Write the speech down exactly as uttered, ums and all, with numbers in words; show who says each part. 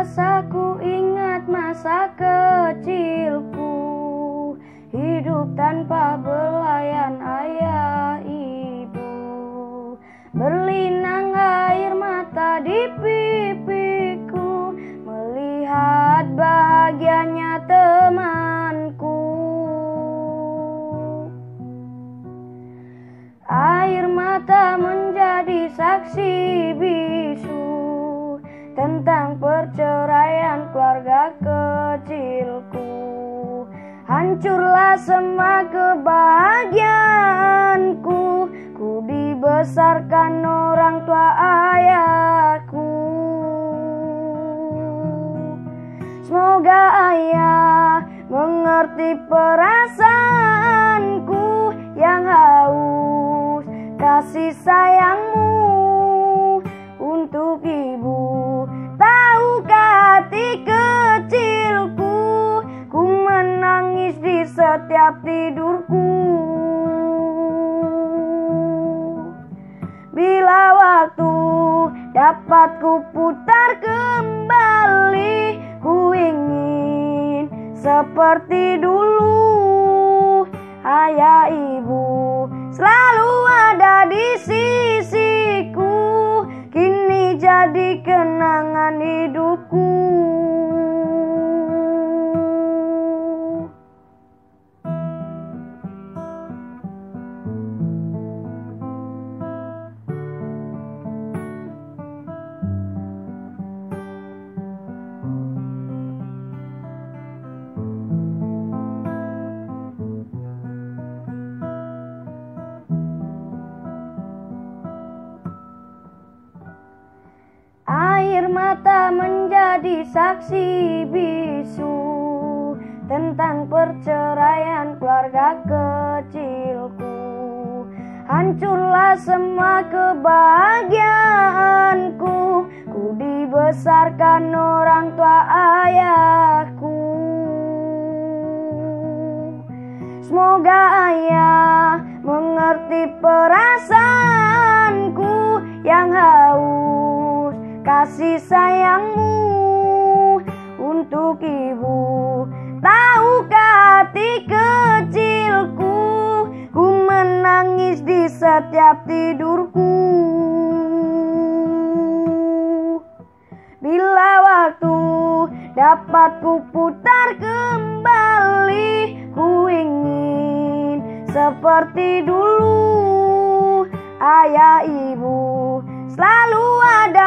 Speaker 1: rasa ku ingat masa kecilku, hidup tanpa belayan ayah ibu. Berlinang air mata di pipiku, melihat bahagianya temanku. Air mata menjadi saksi bisu tentang perceraian keluarga kecilku. Hancurlah semua kebahagiaanku, ku dibesarkan orang tua ayahku. Semoga ayah mengerti perasaanku yang haus kasih sayangmu untuk ibu. Tahukah hati kecilku, ku menangis di setiap tidurku. Bila waktu dapat ku putar kembali, ku ingin seperti dulu. Ayah ibu selalu ada di sisiku, kini jadi kenangan hidupku. Air mata menjadi saksi bisu tentang perceraian keluarga kecilku. Hancurlah semua kebahagiaanku, ku dibesarkan orang tua ayahku. Semoga ayah mengerti perasaanku yang haus kasih sayangmu untuk ibu. Tahukah hati kecilku, ku menangis di setiap tidurku. Bila waktu dapat ku putar kembali, ku ingin seperti dulu. Ayah ibu selalu ada